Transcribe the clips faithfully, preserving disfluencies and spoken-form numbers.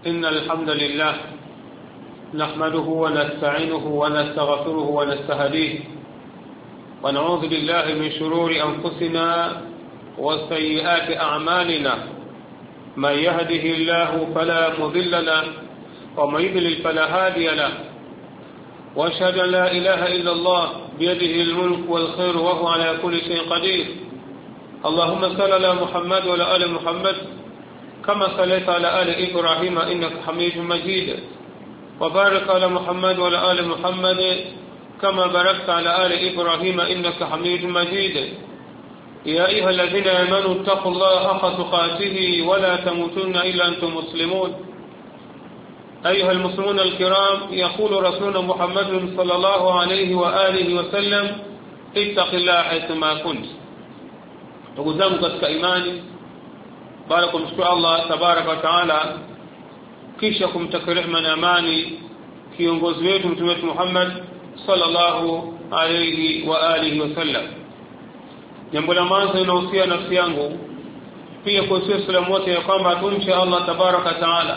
إن الحمد لله نحمده ونستعينه ونستغفره ونستهديه ونعوذ بالله من شرور أنفسنا وسيئات أعمالنا من يهده الله فلا مضل له ومن يضلل فلا هادي له وأشهد أن لا إله إلا الله بيده الملك والخير وهو على كل شيء قدير. اللهم صل على محمد وعلى آل محمد كما صليت على آل إبراهيم إنك حميد مجيد وبارك على محمد وعلى آل محمد كما باركت على آل إبراهيم إنك حميد مجيد. يا أيها الذين آمنوا اتقوا الله حق تقاته ولا تموتن إلا أنتم مسلمون. أيها المسلمون الكرام، يقول رسولنا محمد صلى الله عليه وآله وسلم: اتق الله حيثما كنت. تقدموا katika imani, baada kumshukuru Allah tabaraka wa taala, kisha kumtakia rehema na amani kiongozi wetu mtume wetu Muhammad sallallahu alayhi wa alihi wasallam. Jambo la mwanzo ninahusia nafsi yangu pia kwa Uislamu wote ya kwamba tumche Allah tabaraka wa taala,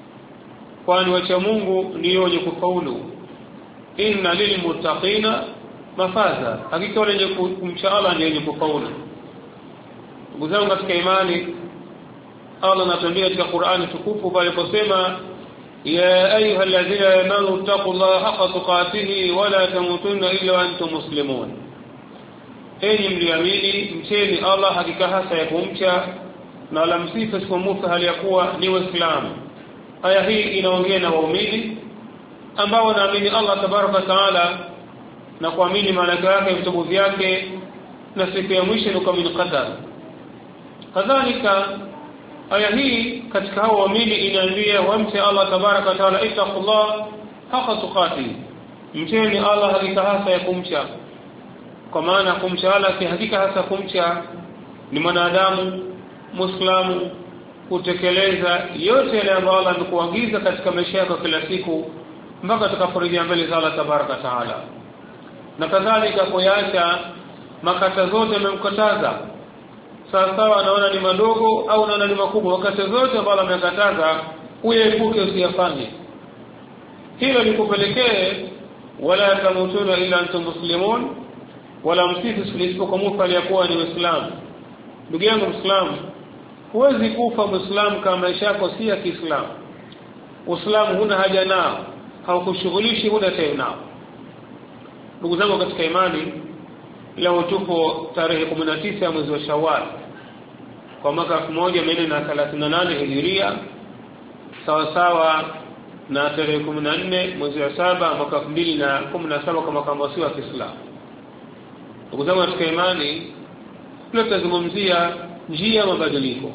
kwani wacha Mungu ndio wenye kufaulu. Inna lilmuttaqina mafaza, hakika wale wenye kumcha Allah ndio wenye kufaulu. Ndugu zangu katika imani, Allah anatuambia katika Qur'ani tukufu pale aliposema: ya ayyuhalladhina amanu taqullaha haqqa tuqatih wa la tamutunna illa wa antum muslimun. Enyi mliamini, mcheni Allah hakika hasa ya kumcha na wala msife isipokuwa hali ya kuwa ni Waislamu. Aya hii inaongea na waumini ambao wanaamini Allah tabaraka wa taala na kuamini malaika yake, vitabu vyake na siku ya mwisho na kuamini qadar. Kadhalika aya hii katika hao waamini inaambia wamche Allah tabaraka wa taala, ittaqullah haqqa tuqatih, mcheni Allah hakika hasa ya kumcha. Kwa maana kumcha Allah si hakika hasa kumcha ni mwanadamu Muislamu kutekeleza yote yale ambayo Allah amekuagiza katika maisha yako kila siku mpaka tutakaporejea mbele za Allah tabaraka wa taala, na kadhalika kuyaacha makata zote amemkataza, sawa sawa anaona ni madogo au anaona ni makubwa, wakati zote ambazo amekataza uepuke, usiyafanye. Hilo likupelekee wala tamutuna illa antum muslimun, wala msifu isipokuwa aliyakuwa ni Muislamu. Ndugu yangu Muislamu, huwezi kufa Muislamu kama maisha yako si ya Kiislamu. Uislamu huna haja nao, haukushughulishi, huna tena nao. Ndugu zangu katika imani, leo tupo tarehe kumi na tisa ya mwezi wa Shawwal kwa mwaka elfu moja mia nne thelathini na nane Hijiria, sawa sawa na tarehe kumi na nne mwezi wa saba mwaka elfu mbili kumi na saba kama kama wasio wa Kiislamu. Ndugu zangu katika imani, leo tutazungumzia njia ya mabadiliko.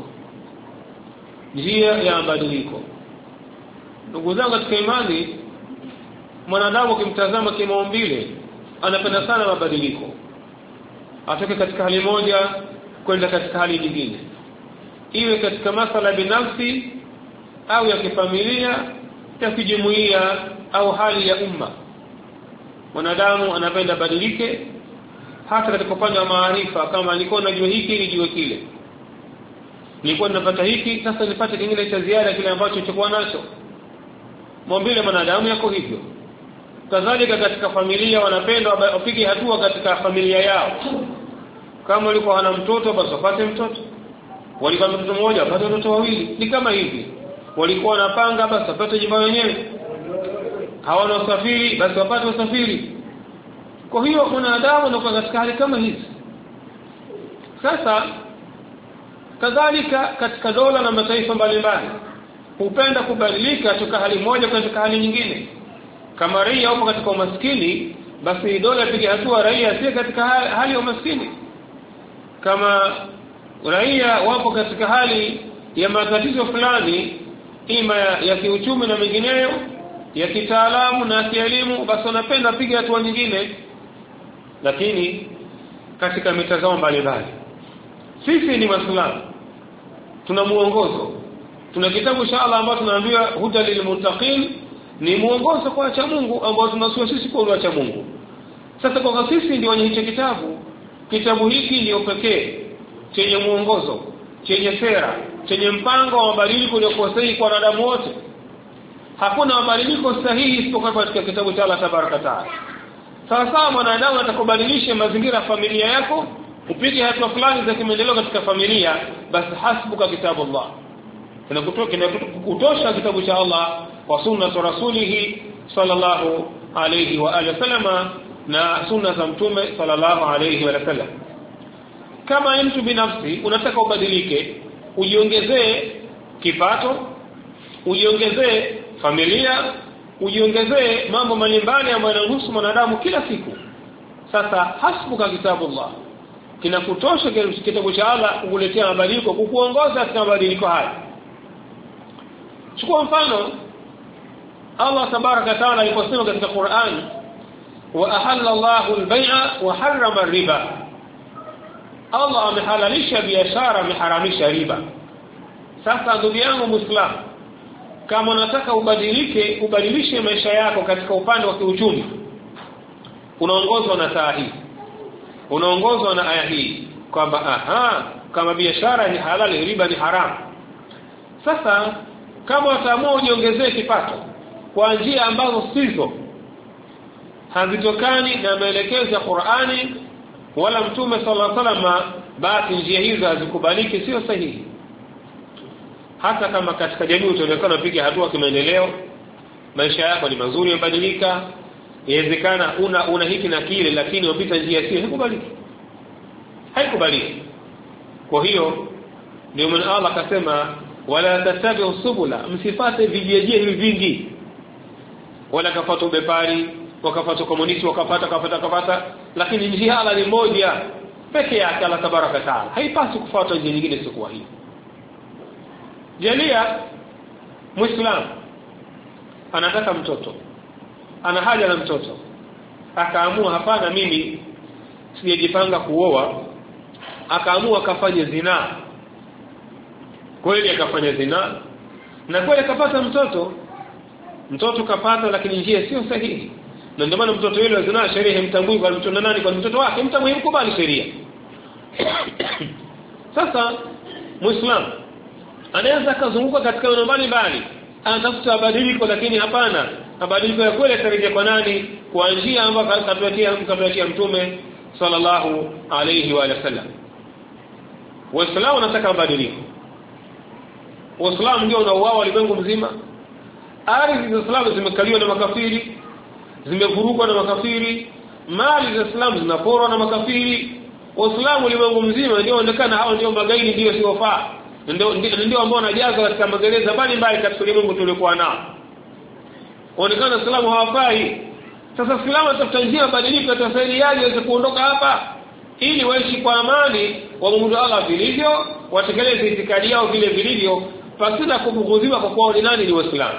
Njia ya mabadiliko. Ndugu zangu katika imani, mwanadamu ukimtazama kimaumbile anapenda sana mabadiliko. Atoke katika hali moja kwenda katika hali nyingine, iwe katika masala binafsi au ya kifamilia, ya kijumuiya au hali ya umma. Mwanadamu anapenda badilike, hata katika kufanya maarifa. Kama nilikuwa najua hiki nijue kile, nilikuwa ninapata hiki sasa nipate kingine cha ziada kile ambacho nilikuwa nacho. Maumbile mwanadamu yako hivyo. Kadhalika katika familia wanapenda wapige hatua katika familia yao. Kama walikuwa hana mtoto basi wapate mtoto, walikuwa mtoto mmoja wapate watoto wawili. Ni kama hivi, walikuwa wanapanga basi wapate jumba wenyewe, hawana usafiri basi wapate usafiri. Kwa hiyo mwanadamu anakuwa katika hali kama hizi. Sasa kadhalika katika dola na mataifa mbalimbali hupenda kubadilika kutoka hali moja kwenda hali nyingine. Kama raia wapo katika umaskini, basi dola ipige hatua raia si katika hali ya umaskini. Kama raia wapo katika hali ya matatizo fulani, ima ya, ya kiuchumi na mengineyo, ya kitaalamu na kielimu, basi wanapenda piga hatua nyingine. Lakini katika mitazamo mbalimbali, sisi ni Waislamu, tuna muongozo, tuna kitabu cha Allah ambacho tunaambiwa huda lilmuttaqin, ni muongozo kwa wacha Mungu ambao tunasua sisi kwa wacha Mungu. Sasa kwa sisi ndio wenye hicho kitabu, kitabu hiki ndio pekee chenye muongozo, chenye sera, chenye mpango wa mabadiliko uliokuwa sahihi kwa wanadamu wote. hakuna mabadiliko sahihi isipokuwa katika kitabu cha Allah tabaraka taala. Sawa sawa mwanadamu atakubadilisha mazingira ya familia yako, upige hatua fulani za kimaendeleo katika familia, basi hasbuka kitabu Allah. Kinakutoka kinakutosha kitabu cha Allah wa sunna za rasulih sallallahu alayhi wa alihi wasallama na sunna za mtume sallallahu alayhi wa sallam. Kama mtu binafsi unataka ubadilike, ujiongezee kipato, ujiongezee familia, ujiongezee mambo mbalimbali ambayo yanahusu mwanadamu kila siku. Sasa hasbuka kitabullah, kinakutosha kitabu cha Allah kukuletea mabadiliko, kukuongoza katika mabadiliko haya. Chukua mfano Allah tabaraka taala aliposema katika Qur'an, wa ahalla Allahu al-bay'a wa harrama ar-riba. Allah amehalalisha biashara, ameharamisha riba. Sasa ndugu yangu Muislamu, kama unataka ubadilike, ubadilishe maisha yako katika upande wa kiuchumi, unaongozwa na taa hii, unaongozwa na aya hii kwamba aha, kama biashara ni halali, riba ni haramu. Sasa kama utaamua ujiongezee kipato kwa njia ambazo sizo, hazitokani na maelekezo ya Qur'ani wala Mtume sallallahu alaihi wasallam, basi njia hizo hazikubaliki, sio sahihi. Hata kama katika jamii utaonekana piga hatua kimaendeleo, maisha yako ni mazuri, yamebadilika, inawezekana una una hiki na kile, lakini upita njia hiyo haikubaliki, haikubaliki. Kwa hiyo ndio maana Allah akasema wala tatabi'u subula, msifate vijijie hivi vingi, wala kafuata ubepari, wakafuata komunisti, wakafuata kafuata kafuata, lakini njia Allah ni moja pekee yake, Allah tabaraka taala. Haipasi kufuata njia nyingine isiyokuwa hii. Jalia Muislamu anataka mtoto, ana haja na mtoto, akaamua hapana, mimi sijajipanga kuoa, akaamua kafanye zina. Kweli akafanya zina na kweli akapata mtoto, mtoto kapata, lakini njia sio sahihi. Na ndio maana mtoto yule wa zina sheria imtambui kwa mtoto nani, kwa mtoto wake mtambui, mkubali sheria. Sasa Muislamu anaweza kuzunguka katika eneo mbalimbali, anatafuta mabadiliko, lakini hapana, mabadiliko ya kweli yatarejea kwa nani? Kwa njia ambayo katuatia mkatuatia Mtume sallallahu alayhi wa sallam. Waislamu wanataka mabadiliko. Waislamu ndio wanauawa ulimwengu mzima. Ardhi za Uislamu zimekaliwa na makafiri, zimevurugwa na makafiri, mali za Uislamu zinaporwa na makafiri. Waislamu ulimwengu mzima ndio onekana hao ndio magaidi, ndio siofaa, ndio ndio ambao wanajaza katika magereza mbalimbali katika ulimwengu tuliokuwa nao. Onekana Uislamu hawafai. Sasa Uislamu atafuta njia badiliko atasaidiaje waweze kuondoka hapa, ili waishi kwa amani, waabudu Allah vilivyo, watekeleze itikadi yao vile vilivyo, pasina kubughudhiwa kwa kuwa ni nani, ni Waislamu.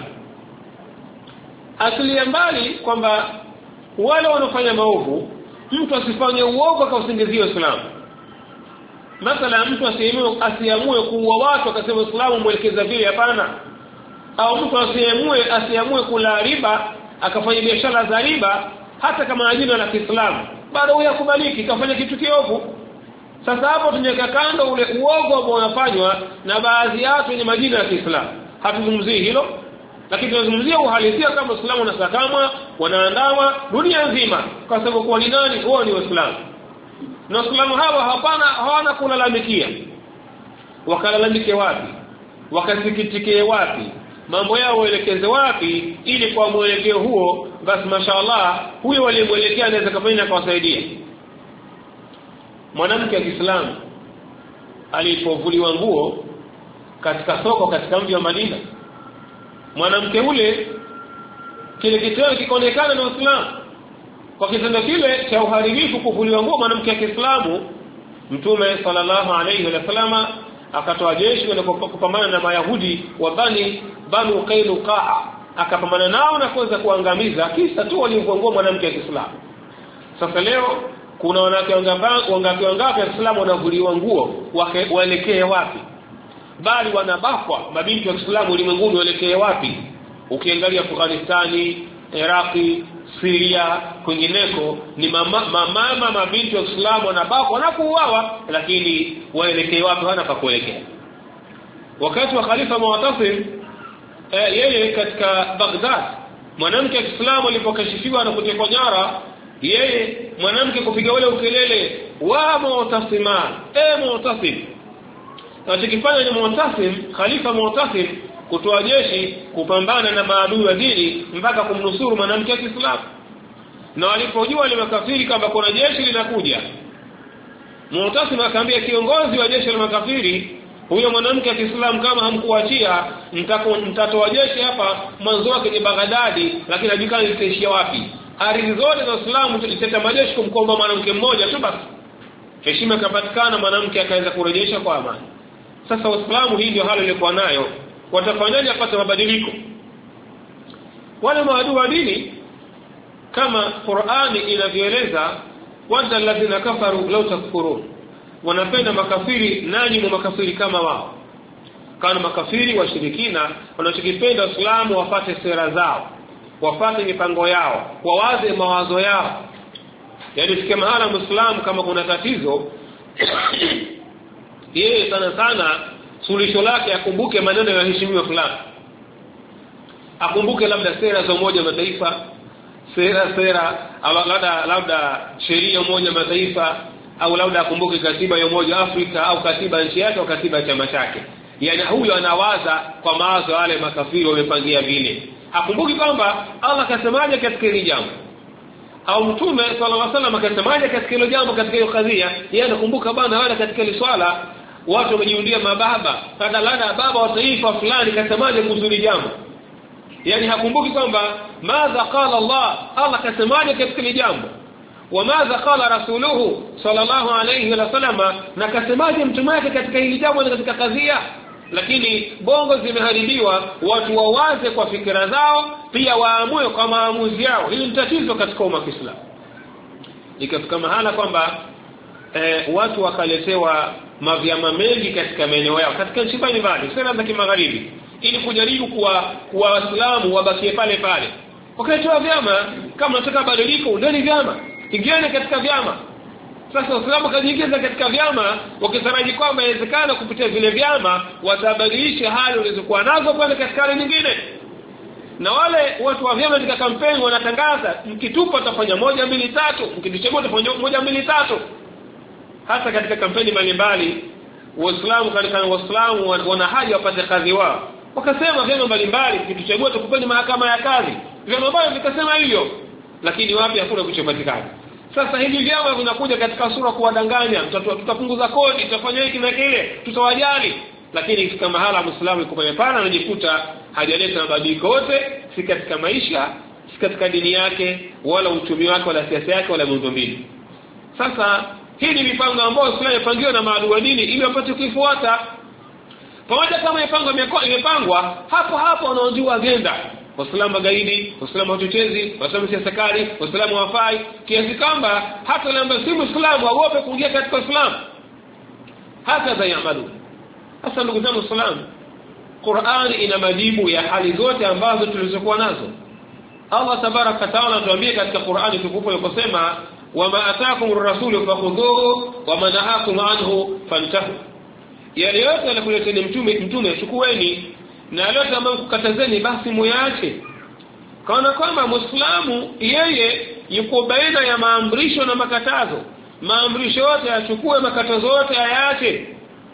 Asili mbali kwamba wale wanaofanya maovu, mtu asifanye uovu akausingizie Uislamu. Mathala mtu asiamue asiamue kuua watu akasema Uislamu mwelekeza vile, hapana. Au mtu asiamue asiamue kula riba akafanya biashara za riba, hata kama jina la Kiislamu, bado huyo kubaliki, kafanya kitu kiovu. Sasa hapo tunaweka kando ule uovu ambao unafanywa na baadhi ya watu wenye majina ya Kiislamu. Hatuzungumzii hilo, lakini tunazungumzia uhalisia kama Uislamu unasakamwa, wanaandama dunia nzima kwa sababu kwa ni nani? Wao ni Waislamu. Na Waislamu hawa hapana, hawana kulalamikia. Wakalalamike wapi? Wakasikitike wapi? Mambo yao waelekeze wapi? Ili kwa mwelekeo huo basi mashaallah huyo waliyemwelekea anaweza kufanya kuwasaidia. Mwanamke wa Kiislamu alipovuliwa nguo katika soko katika mji wa Madina, mwanamke ule kile kitendo kikaonekana na Uislamu. Kwa kitendo kile cha uharibifu kuvuliwa nguo mwanamke wa Kiislamu, Mtume sallallahu alayhi wa sallam akatoa jeshi na kupambana na Mayahudi wa Bani Banu Qainuqa, akapambana nao na kuweza kuangamiza, kisa tu walimvua nguo mwanamke wa Kiislamu. Sasa leo kuna wanawake wangapi wangapi wangapi wa Kiislamu wanavuliwa nguo, waelekee wapi? Bali wanabakwa mabinti wa Kiislamu ulimwenguni, waelekee wapi? Ukiangalia Afghanistani, Iraki, Syria, kwingineko ni mama mama mabinti wa Kiislamu wanabakwa na kuuawa, lakini waelekee wapi? Hana pa kuelekea. Wakati wa Khalifa Mu'tasim e, yeye katika Baghdad mwanamke wa Kiislamu alipokashifiwa na kutekwa nyara, yeye mwanamke kupiga ule ukelele wa Mu'tasim, e Mu'tasim. Anachokifanya ni Mu'tasim, khalifa Mu'tasim, kutoa jeshi kupambana na maadui wa dini mpaka kumnusuru mwanamke wa Kiislamu. Na walipojua wale makafiri kwamba kuna jeshi linakuja, Mu'tasim akaambia kiongozi wa jeshi la makafiri, huyo mwanamke wa Kiislamu kama hamkuachia mtatoa jeshi hapa mwanzo wake ni Baghdadi, lakini hajulikani litaishia wapi. Ardhi zote za Uislamu tuliteta majeshi kumkomba mwanamke mmoja tu basi. Heshima ikapatikana, mwanamke akaweza kurejesha kwa amani. Sasa Uislamu hii ndio hali ilikuwa nayo. Watafanyaje apate mabadiliko? Wale maadui wa dini kama Qur'ani inavyoeleza, wanda alladhina kafaru law takfurun, wanapenda makafiri nanyi ni makafiri kama wao. Kana makafiri washirikina wanachokipenda Uislamu wapate sera zao, wapate mipango yao, wawaze mawazo yao. Yaani sikia mahala Muislamu kama kuna tatizo yeye sana sana suluhisho lake akumbuke maneno ya heshimiwa fulani, akumbuke labda sera za Umoja wa Mataifa, sera sera au labda labda sheria Umoja wa Mataifa, au labda akumbuke katiba ya Umoja wa Afrika au katiba nchi yake au katiba ya chama chake. Yaani huyo anawaza kwa mawazo wale makafiri wamepangia vile. Hakumbuki kwamba Allah kasemaje katika hili jambo, au Mtume sallallahu alaihi wasallam akasemaje katika hilo jambo, katika hiyo kadhia. Yeye anakumbuka bana wala katika ile swala watu wamejiundia mababa, kada lana baba wa taifa fulani kasemaje kuhusu jambo. Yaani hakumbuki kwamba madha qala Allah, Allah kasemaje katika hili jambo, wa madha qala rasuluhu sallallahu alayhi wa sallam, na kasemaje mtume wake katika hili jambo na katika kadhia. Lakini bongo zimeharibiwa, watu wawaze kwa fikra zao, pia waamue kwa maamuzi yao. Hili ni tatizo katika umma wa Kiislamu. Ikafika mahala kwamba eh, watu wakaletewa mavyama mengi katika maeneo yao katika nchi mbalimbali, sera za kimagharibi, ili kujaribu kuwa kuwa Waislamu wabakie pale pale. Wakaletewa vyama, kama nataka badiliko ndani vyama, ingiane katika vyama. Sasa Waislamu kajiingiza katika vyama wakitaraji kwamba inawezekana kupitia vile vyama watabadilisha hali walizokuwa nazo kwenda katika hali nyingine. Na wale watu wa vyama katika kampeni wanatangaza mkitupa tafanya moja mbili tatu, mkituchagua tafanya moja mbili tatu. Hata katika kampeni mbalimbali Waislamu katika Waislamu wana haja wapate kazi wao. Wakasema vyama mbalimbali mkituchagua tukupeni mahakama ya kazi. Vyama ambavyo vikasema hivyo, lakini wapi hakuna kuchopatikana. Sasa hivi vyama vinakuja katika sura kuwadanganya, tutapunguza kodi, tutafanya hiki na kile, tutawajali. Lakini kama mahala Muislamu yuko pale anajikuta hajaleta mabadiliko yote, si katika maisha, si katika dini yake, wala uchumi wake, wala siasa yake, wala miundombinu. Sasa hii ni mipango ambayo Uislamu imepangiwa na maadui wa dini ili wapate kuifuata. Pamoja kama mipango imepangwa, hapo hapo wanaonjua agenda. Waislamu magaidi, Waislamu wachochezi, Waislamu siasa kali, Waislamu wafai, kiasi kwamba hata lamba si Muislamu aogope kuingia katika Uislamu. Hata za yamalu. Sasa ndugu zangu Waislamu, Qur'an ina majibu ya hali zote ambazo tulizokuwa nazo. Allah tabaraka wa taala anatuambia katika Qur'ani tukufu aliposema, wama ataakum ar-rasulu fakhudhuhu wama nahakum anhu fantahu. Yale yote yanakuleteni mtume mtume chukueni, na yote ambayo kukatazeni basi muache. Kana kwamba Muislamu yeye yuko baina ya maamrisho na makatazo. Maamrisho yote achukue, makatazo yote ayaache.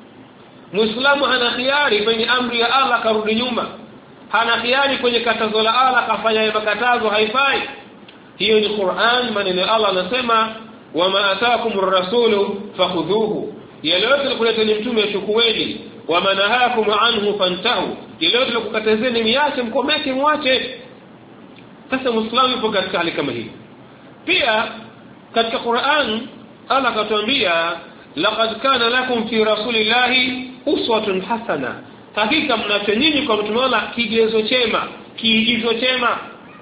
Muislamu hana khiari kwenye amri ya Allah karudi nyuma, hana khiari kwenye katazo la Allah kafanya makatazo, haifai. Hiyo ni Qur'an, maneno Allah anasema wama ataakumur rasulu fakhudhuhu, yale yote alikuleteni mtume chukueni, wama nahakum anhu fantahu, yale yote alikukatazeni miache, mkomeke mwache. Sasa Muislamu yupo katika hali kama hii. Pia katika Qur'an Allah akatuambia, laqad kana lakum fi rasulillahi uswatun hasana, hakika mnacho nyinyi kwa mtume wala kigezo chema, kiigizo chema.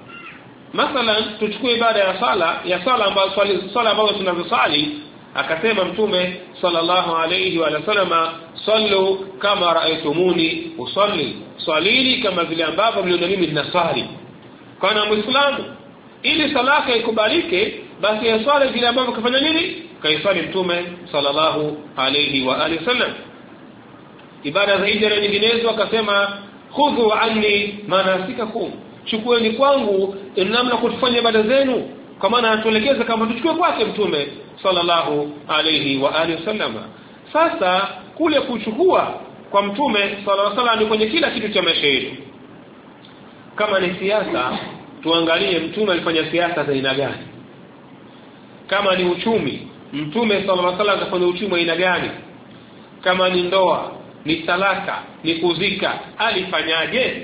Mathalan tuchukue ibada ya sala, ya sala ambayo swali sala ambayo tunazosali, akasema mtume sallallahu alayhi wa sallama, sallu kama raaitumuni usalli, swalini kama vile ambavyo mliona mimi ninasali. Kana Muislamu ili sala yake ikubalike, basi yaswali vile ambavyo kafanya nini, kaisali mtume sallallahu alayhi wa alihi wasallam. Ibada za hija nyinginezo akasema khudhu anni manasikakum, chukueni kwangu namna kufanya ibada zenu, kwa maana atuelekeza kama tuchukue kwake mtume sallallahu alayhi wa alihi wasallam. Sasa kule kuchukua kwa mtume sallallahu alayhi wasallam ni kwenye kila kitu cha maisha yetu. Kama ni siasa, tuangalie mtume alifanya siasa za aina gani. Kama ni uchumi, mtume sallallahu alayhi wasallam alifanya uchumi wa aina gani. Kama ni ndoa, ni talaka, ni kuzika, alifanyaje?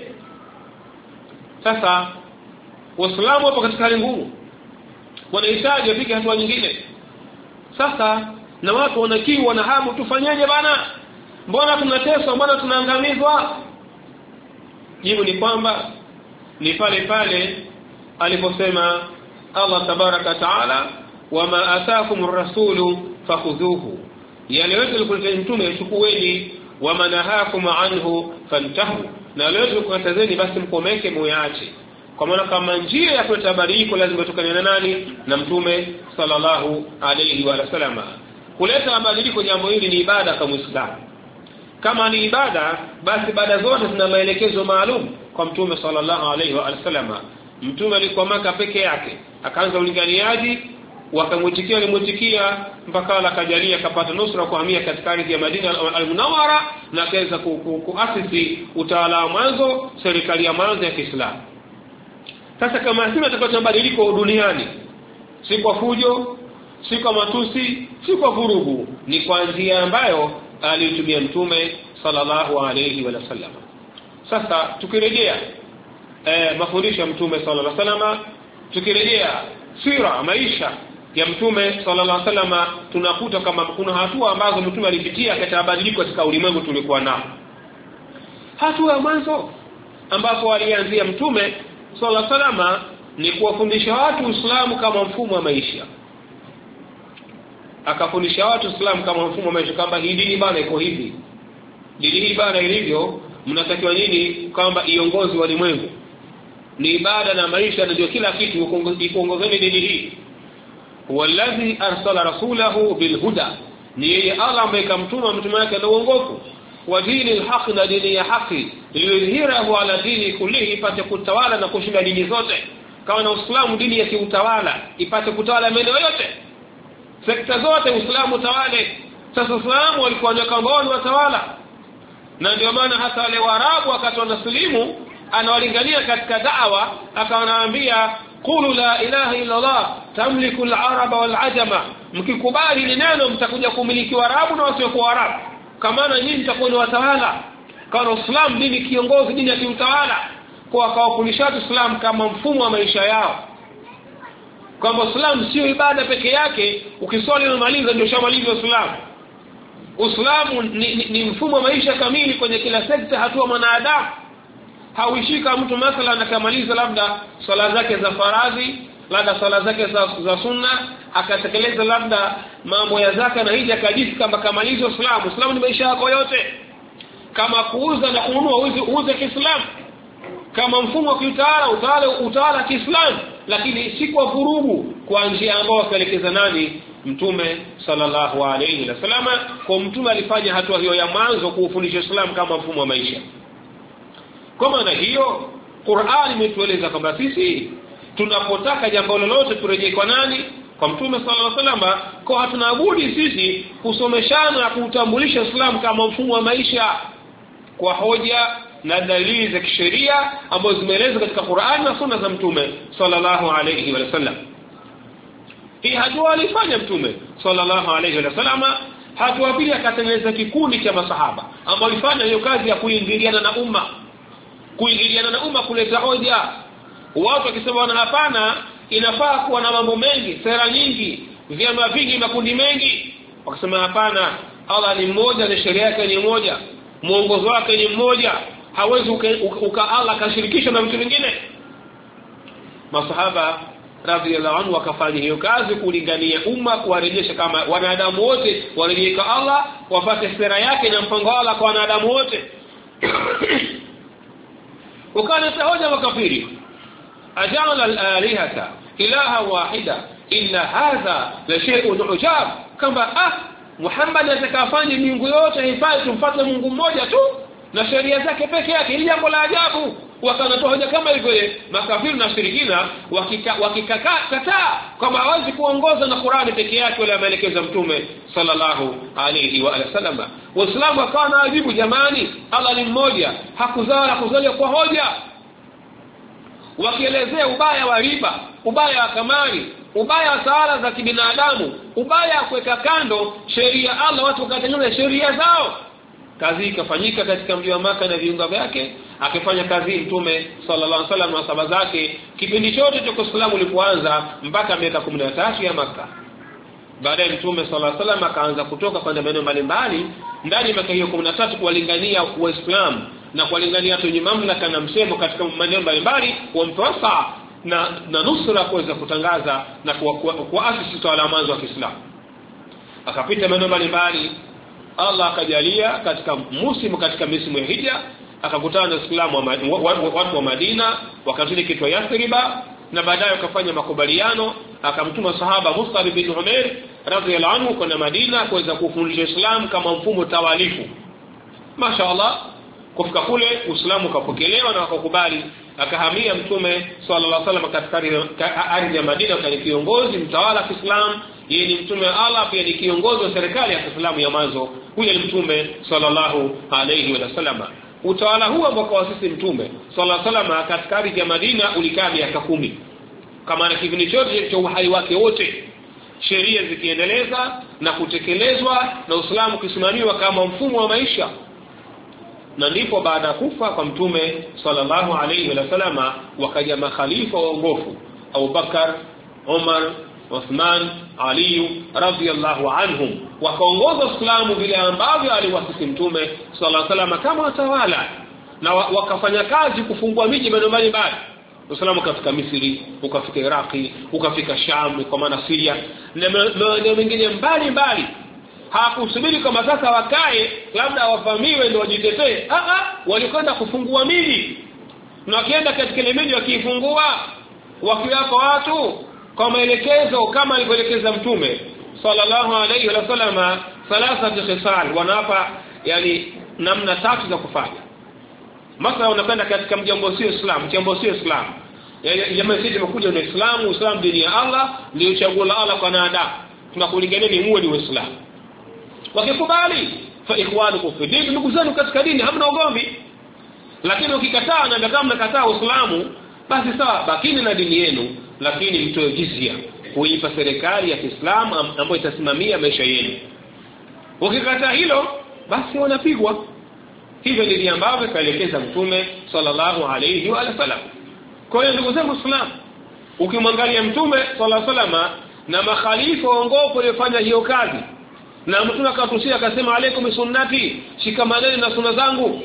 Sasa Waislamu wapo katika hali ngumu, wanahitaji wafike hatua nyingine. Sasa na watu wanakiwa na hamu, tufanyaje bana? Mbona tunateswa, mbona tunaangamizwa? Jibu ni kwamba ni pale pale aliposema Allah tabaraka taala, wama ataakumur rasulu fakhudhuhu, yale yote alikuletea mtume chukueni, wama nahakum anhu fantahu, na leo tukatazeni basi mkomeke muache. Kwa maana kama njia ya kuleta badiliko lazima tukane na nani? Na mtume sallallahu alayhi wa sallam. Kuleta badiliko jambo hili ni ibada kama Muislamu. Kama ni ibada, basi ibada zote zina maelekezo maalum kwa mtume sallallahu alayhi wa sallam. Mtume alikuwa Maka peke yake, akaanza ulinganiaji, wakamwitikia alimwitikia mpaka akajalia akapata nusra kuhamia katika ardhi ya Madina al-Munawwara, na akaweza kuasisi utawala wa mwanzo, serikali ya mwanzo ya Kiislamu. Sasa kama sisi tutapata mabadiliko duniani, si kwa fujo, si kwa matusi, si kwa vurugu, ni kwa njia ambayo alitumia mtume sallallahu alayhi wa sallam. Sasa tukirejea eh, mafundisho ya mtume sallallahu alayhi wa sallam, tukirejea sira maisha ya mtume sallallahu alayhi wa sallam, tunakuta kama kuna hatua ambazo mtume alipitia katika mabadiliko katika ulimwengu tulikuwa nao. Hatua ya mwanzo ambapo alianzia mtume sallallahu alayhi wa sallam ni kuwafundisha watu Uislamu kama mfumo wa maisha. Akafundisha watu Uislamu kama mfumo wa maisha, kwamba hii dini bana iko hivi, dini hii bana ilivyo, mnatakiwa nini kwamba iongozi wa ulimwengu, ni ibada na maisha ndio kila kitu, ikuongozeni dini hii. Wallazi arsala rasulahu bilhuda, ni yeye Allah ambaye kamtuma mtume wake na uongofu, wa dini alhaq, na dini ya haki, liyudhhirahu ala dini kullihi, ipate kutawala na kushinda dini zote. Kama na Uislamu dini ya kiutawala, ipate kutawala maeneo yote, sekta zote Uislamu tawale. Sasa Uislamu walikuwa ni kamboni watawala, na ndio maana hata wale Waarabu wakati wanaslimu anawalingania katika da'wa, akawaambia qulu la ilaha illa Allah tamliku al-araba wal-ajama, mkikubali ni neno mtakuja kumiliki Waarabu na wasio kwa Waarabu, kama na nyinyi mtakuwa ni watawala. Kwa Uislamu dini kiongozi, dini ya kiutawala, kwa akawafundisha Uislamu kama mfumo wa maisha yao, kwamba Uislamu sio ibada peke yake, ukiswali na maliza ndio shamaliza Uislamu. Uislamu ni, ni, ni mfumo wa maisha kamili kwenye kila sekta, hatua mwanadamu. Hauishika mtu mathalan akamaliza labda swala zake za faradhi, labda swala zake za, za sunna, akatekeleza labda mambo ya zaka na hija, akajisi kama kamaliza Uislamu. Uislamu ni maisha yako yote. Kama kuuza na kununua, uze, uze Kiislamu. Kama mfumo wa kiutawala, utawala utawala Kiislamu, lakini si kwa vurugu, kwa njia ambayo akaelekeza nani? Mtume sallallahu alayhi wasallam. Kwa mtume alifanya hatua hiyo ya mwanzo kuufundisha Uislamu kama mfumo wa maisha. Kwa maana hiyo Qur'an imetueleza kwamba sisi tunapotaka jambo lolote turejee kwa nani? Kwa mtume sallallahu alayhi wasallam. Kwa hatuna budi sisi kusomeshana na kuutambulisha Uislamu kama mfumo wa maisha kwa hoja na dalili za kisheria ambazo zimeelezwa katika Qur'an na sunna za mtume sallallahu alayhi wasallam. Hii hatua alifanya mtume sallallahu alayhi wasallam. Hatua pili, akatengeneza kikundi cha masahaba ambao walifanya hiyo kazi ya kuingiliana na umma, kuingiliana na umma, kuleta hoja. Watu wakisema hapana, inafaa kuwa na mambo mengi, sera nyingi, vyama vingi, makundi mengi, wakisema hapana, Allah ni mmoja na sheria yake ni moja, mwongozo wake ni mmoja, hawezi uka, uka Allah kashirikisha na mtu mwingine. Masahaba radhiyallahu anhu wakafanya hiyo kazi, kulingania umma, kuwarejesha kama wanadamu wote warejee kwa Allah, wapate sera yake na mpango wa Allah kwa wanadamu wote. Ukaleta hoja makafiri, ajala al-alihata ilaha wahida inna hadha la shay'un ujab, kama ah Muhammad atakafanya miungu yote haifai, tumfuate Mungu mmoja tu. na sheria zake peke yake. Ni jambo la ajabu. Wakanatoa hoja kama hivyo makafiri na shirikina wakikakataa kama hawezi kuongoza na Qur'ani peke yake wala maelekezo mtume sallallahu alayhi wa sallam. Waislamu wakawa na ajibu, jamani, Allah ni mmoja, hakuzaa kuzaliwa kwa hoja. Wakielezea ubaya wa riba, ubaya wa kamari, ubaya wa sala za kibinadamu, ubaya wa kuweka kando sheria Allah, watu wakatengeneza sheria zao. Kazi ikafanyika katika mji wa Maka na viunga vyake, akifanya kazi mtume sallallahu alaihi wasallam na sahaba zake kipindi chote cha Uislamu ulipoanza mpaka miaka kumi na tatu ya Maka. Baadaye mtume sallallahu alaihi wasallam akaanza kutoka kwenda maeneo mbalimbali ndani ya miaka hiyo kumi na tatu kuwalingania Waislamu na kuwalingania watu wenye mamlaka na msemo katika maeneo mbalimbali wa mtawasa na na nusura kuweza kutangaza na kuasisi utawala wa mwanzo wa Kiislamu. Akapita maeneo mbalimbali, Allah akajalia katika musimu katika misimu ya Hija akakutana na Waislamu watu wa Madina wakazidi kitwa Yathriba, na baadaye akafanya makubaliano, akamtuma sahaba Mus'ab bin Umair radhiyallahu anhu kwenda Madina kuweza kufundisha Islam kama mfumo tawalifu. Mashaallah, kufika kule Uislamu ukapokelewa na wakakubali. Akahamia mtume sallallahu alaihi wasallam katika ardhi ya Madina kama kiongozi mtawala wa Kiislamu. Yeye ni mtume wa Allah, pia ni kiongozi wa serikali ya Kiislamu ya mwanzo. Huyo ni mtume sallallahu alaihi wasallam. Utawala huo ambao kwa sisi mtume sallallahu alaihi wasallam katika ardhi ya Madina ulikaa miaka kumi. Kama na kipindi chote cha uhai wake wote, sheria zikiendeleza na kutekelezwa na Uislamu kisimamiwa kama mfumo wa maisha. Na ndipo baada kufa kwa mtume sallallahu alaihi wasallam wakaja makhalifa waongofu, Abu Bakar, Umar, Uthman, Ali radhiyallahu anhum, wakaongoza Uislamu vile ambavyo aliwasisi mtume sallallahu alaihi wasallam kama watawala, na wakafanya kazi kufungua miji mbalimbali. Uislamu katika Misri, ukafika Iraki, ukafika Sham, kwa maana Syria na maeneo mengine mbali mbali. Hakusubiri kama sasa wakae labda wafamiwe ndio wajitetee. Ah ah, walikwenda kufungua miji, na wakienda katika ile miji wakifungua, wakiwapa watu kwa maelekezo kama alivyoelekeza mtume sallallahu alaihi wasallam, thalatha khisal, wanapa yani namna tatu za kufanya. Masa unakwenda katika mjambo sio Islam, jambo sio Islam. Jamaa sisi tumekuja na Uislamu, Uislamu dini ya Allah, ndio chaguo la Allah kwa wanadamu. Tunakulingania ni muwe ni Uislamu. Wakikubali fa ikhwanukum fi din, ndugu zenu katika dini, hamna ugomvi. Lakini ukikataa na kama mnakataa Uislamu, basi sawa, bakini na dini yenu, lakini mtoe jizya kuipa serikali ya Kiislamu ambayo itasimamia maisha yenu. Ukikataa hilo, basi wanapigwa. Hivyo ndivyo ambavyo kaelekeza mtume sallallahu alayhi wa sallam. Kwa hiyo ndugu zangu Waislamu, ukimwangalia mtume sallallahu alayhi wa sallam na makhalifa waongofu waliofanya hiyo kazi, na mtume akatusia akasema, alaikum sunnati, shikamaneni na sunna zangu,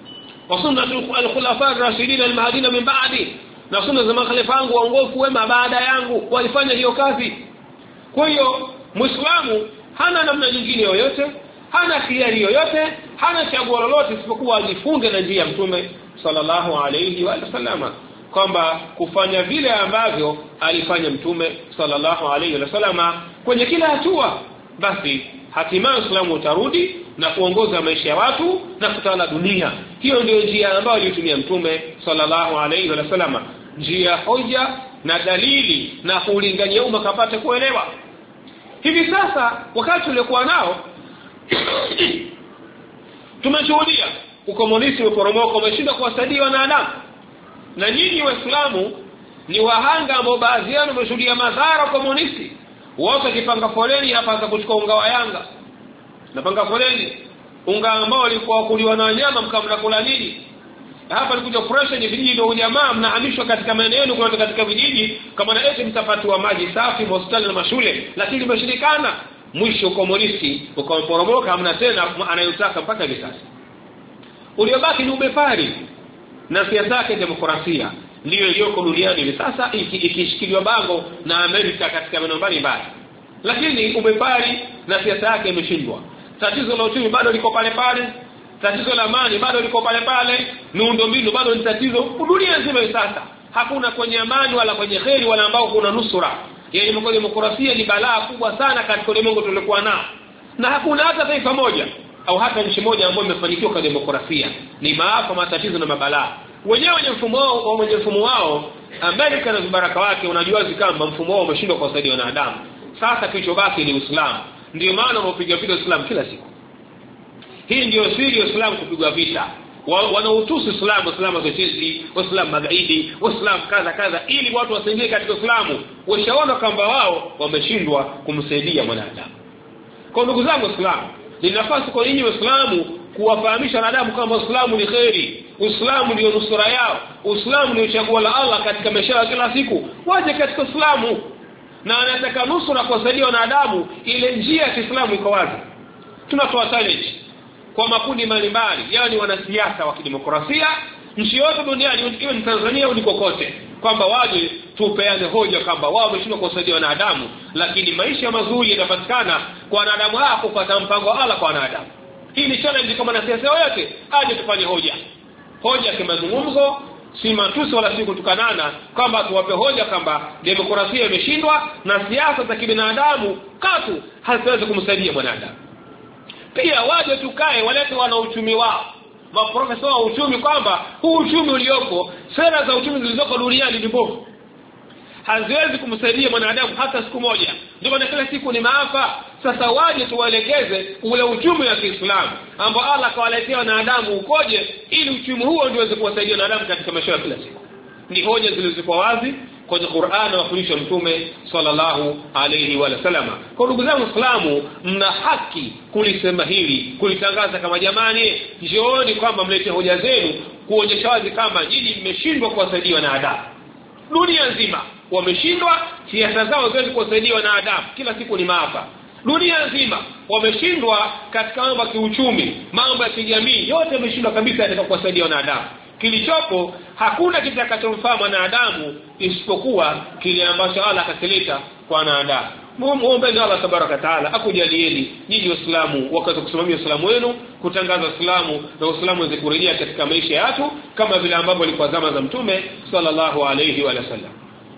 wa sunnatu al-khulafa ar-rashidin al-mahdina min ba'di, na sunna za makhalifa wangu waongofu wema baada yangu, walifanya hiyo kazi. Kwa hiyo Muislamu hana namna nyingine yoyote, hana khiari yoyote, hana chaguo lolote isipokuwa ajifunge na njia ya mtume sallallahu alayhi wa sallam, kwamba kufanya vile ambavyo alifanya mtume sallallahu alayhi wa sallam kwenye kila hatua, basi hatimaye Uislamu utarudi na kuongoza maisha ya watu na kutawala dunia. Hiyo ndio njia ambayo alitumia mtume sallallahu alayhi wa sallam, njia hoja na dalili na kulingania umma kapate kuelewa. Hivi sasa wakati uliokuwa nao tumeshuhudia ukomunisti umeporomoka, umeshinda kuwasaidia wanadamu, na nyinyi Waislamu ni wahanga ambao baadhi yao wameshuhudia madhara komunisti. Wote kipanga foleni hapa za kuchukua unga wa Yanga, napanga foleni unga ambao ulikuwa kuliwa na wanyama, mkamla kula nini? Hapa nikuja operation vijiji ndio ujamaa mnahamishwa katika maeneo yenu kutoka katika vijiji kama na eti mtapatiwa maji safi, hospitali na mashule, lakini imeshirikana. Mwisho komunisti ukaporomoka, hamna tena anayotaka mpaka hivi sasa. Uliobaki ni ubepari na siasa yake demokrasia, ndio iliyoko duniani hivi sasa, ikishikiliwa bango na Amerika katika maeneo mbalimbali. Lakini ubepari na siasa yake imeshindwa. Tatizo la uchumi bado liko pale pale, tatizo la amani bado liko pale pale, miundombinu bado ni tatizo dunia nzima hivi sasa. Hakuna kwenye amani wala kwenye kheri wala ambao kuna nusura. Yaani mkono demokrasia ni balaa kubwa sana katika ulimwengu tuliokuwa nao. Na hakuna hata taifa moja, au hata nchi moja ambayo imefanikiwa kwa demokrasia, ni maafa, matatizo na mabalaa. Wenyewe wenye mfumo wao wenye mfumo wao Amerika na vibaraka wake unajua kama mfumo wao umeshindwa kuwasaidia wanadamu. Sasa kilichobaki ni Uislamu. Ndio maana wanapiga vita Uislamu kila siku. Hii ndio siri ya Uislamu, kupigwa vita. Wanautusi Uislamu, Uislamu zochezi, Uislamu magaidi, Uislamu kaza kaza, ili watu wasaidie katika Uislamu. Washaona kwamba wao wameshindwa kumsaidia mwanadamu. Kwa ndugu zangu Uislamu, ni nafasi kwa nyinyi Waislamu kuwafahamisha wanadamu kwamba Uislamu ni khairi, Uislamu ndio nusura yao, Uislamu ni chaguo la Allah katika maisha ya kila siku. Waje katika Uislamu, na anataka nusura kuwasaidia wanadamu. Ile njia ya Uislamu iko wazi. Tunatoa challenge kwa makundi mbalimbali, yani wanasiasa wa kidemokrasia nchi yote duniani, iwe ni Tanzania au kokote, kwamba waje tupeane hoja kwamba wao wameshindwa kuwasaidia wanadamu, lakini maisha mazuri yanapatikana kwa wanadamu hao kupata mpango wa Allah kwa wanadamu. Hii ni challenge kwa wanasiasa wote, aje tufanye hoja. Hoja kama mazungumzo, si matusi wala si kutukanana, kwamba tuwape hoja kwamba demokrasia imeshindwa na siasa za kibinadamu katu haziwezi kumsaidia mwanadamu. Pia waje tukae walete wana uchumi wao, maprofesa wa uchumi, kwamba huu uchumi ulioko, sera za uchumi zilizoko duniani ni mbovu, haziwezi kumsaidia mwanadamu hata siku moja. Ndio maana kila siku ni maafa. Sasa waje tuwaelekeze ule uchumi wa Kiislamu ambao Allah kawaletea wanadamu ukoje, ili uchumi huo ndio uweze kuwasaidia wanadamu katika maisha ya kila siku. Ni hoja zilizokuwa wazi kwenye Qur'an na kufundisha Mtume sallallahu alayhi wa sallam. Kwa ndugu zangu Waislamu, mna haki kulisema hili, kulitangaza kama jamani, njooni kwamba mlete hoja zenu kuonyesha wazi kama nyinyi mmeshindwa kuwasaidia wanadamu. Dunia nzima wameshindwa, siasa zao zote kuwasaidia wanadamu, kila siku ni maafa. Dunia nzima wameshindwa katika mambo ya kiuchumi, mambo ya kijamii, yote wameshindwa kabisa katika kuwasaidia wanadamu. Kilichopo hakuna kitakachomfaa mwanadamu isipokuwa kile ambacho Allah akakileta kwa wanadamu. Muombe Allah tabaraka taala akujalieni nyinyi Waislamu wakati kusimamia Uislamu wenu, kutangaza Uislamu na Uislamu uweze kurejea katika maisha yetu kama vile ambavyo ilikuwa zama za Mtume sallallahu alayhi wa sallam.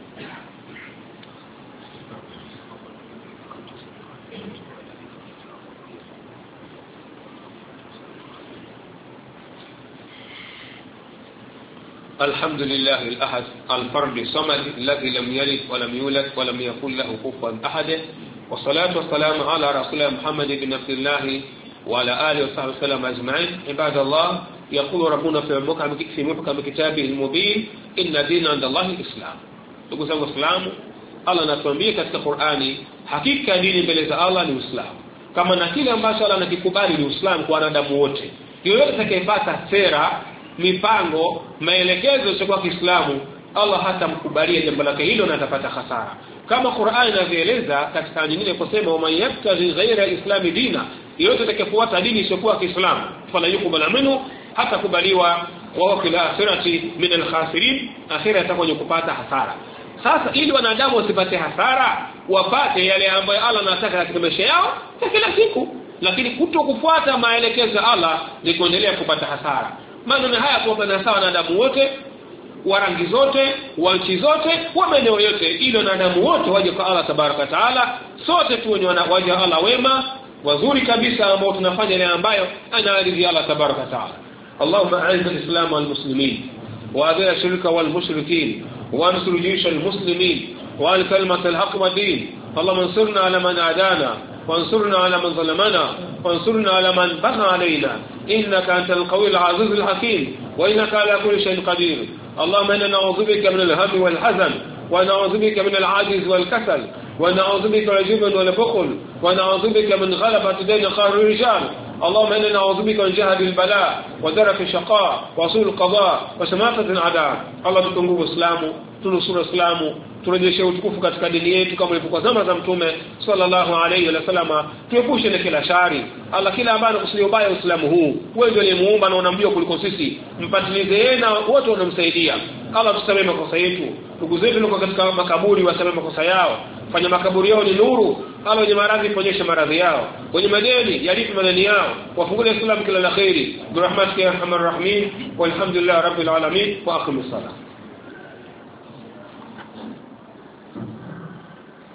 الحمد لله الأحد الفرد الصمد الذي لم يلد ولم يولد ولم يكن له كفوا أحد، والصلاة والسلام على رسول محمد بن عبد الله وعلى آله وصحبه وسلم أجمعين. عباد الله، يقول ربنا في محكم كتابه المبين إن دين عند الله الإسلام. ndugu zangu Waislamu, Allah anatuambia katika Qur'ani, hakika dini mbele za Allah ni Uislamu. Kama na kile ambacho Allah anakikubali ni Uislamu kwa wanadamu wote. Yoyote atakayepata sera, mipango, maelekezo ya kwa Kiislamu, Allah hatamkubalia jambo lake hilo na atapata hasara. Kama Qur'an inavyoeleza katika nyingine kusema, "Wa yabtaghi ghayra al-islam dina", yote atakayefuata dini isiyokuwa Kiislamu, fala yukubala minhu, hata kubaliwa, wa fil akhirati min al-khasirin, akhira atakuwa kupata hasara. Sasa ili wanadamu wasipate hasara, wapate yale ambayo Allah anataka katika maisha yao kila siku, lakini kutokufuata maelekezo ya Allah ni kuendelea kupata hasara. Maneno haya kwa na sawa wanadamu wote, wa rangi zote, wa nchi zote, wa maeneo yote, ili wanadamu wote waje kwa Allah tabaraka taala, sote tuwe waje Allah wema wazuri kabisa ambao tunafanya yale ambayo anaridhia Allah tabaraka taala. Allahumma a'izz al-islam wal muslimin wa adhil ash-shirka wal mushrikeen wa ansur jaysh al-muslimin wa al-kalimat al-haqq wa din. Allahumma ansurna ala man adana وانصرنا على من ظلمنا وانصرنا على من بغى علينا إنك أنت القوي العزيز الحكيم وإنك على كل شيء قدير. اللهم إنا نعوذ بك من الهم والحزن ونعوذ بك من العاجز والكسل ونعوذ بك من الجبن والبخل ونعوذ بك من غلبة دين قهر الرجال. اللهم إنا نعوذ بك من جهد البلاء ودرك الشقاء وسوء القضاء وشماتة الأعداء. الله tukunguvu Islamu, tunusuru Islamu, turejeshe utukufu katika dini yetu kama ilivyokuwa zama za Mtume sallallahu alayhi wa sallam. Tuepushe na kila shari. Allah, kila ambaye anakusudia ubaya Uislamu huu, wewe ndiye muumba na unamjua kuliko sisi, mpatilize yeye na wote wanamsaidia. Allah, tusamehe makosa yetu. Ndugu zetu wako katika makaburi, wasamehe makosa yao, fanya makaburi yao ni nuru. Allah, wenye maradhi ponyesha maradhi yao, wenye madeni yalipe madeni yao, wafungulie Islam kila la khairi. Bi rahmatika ya arhamar rahimin, walhamdulillah rabbil alamin, wa aqimus salat.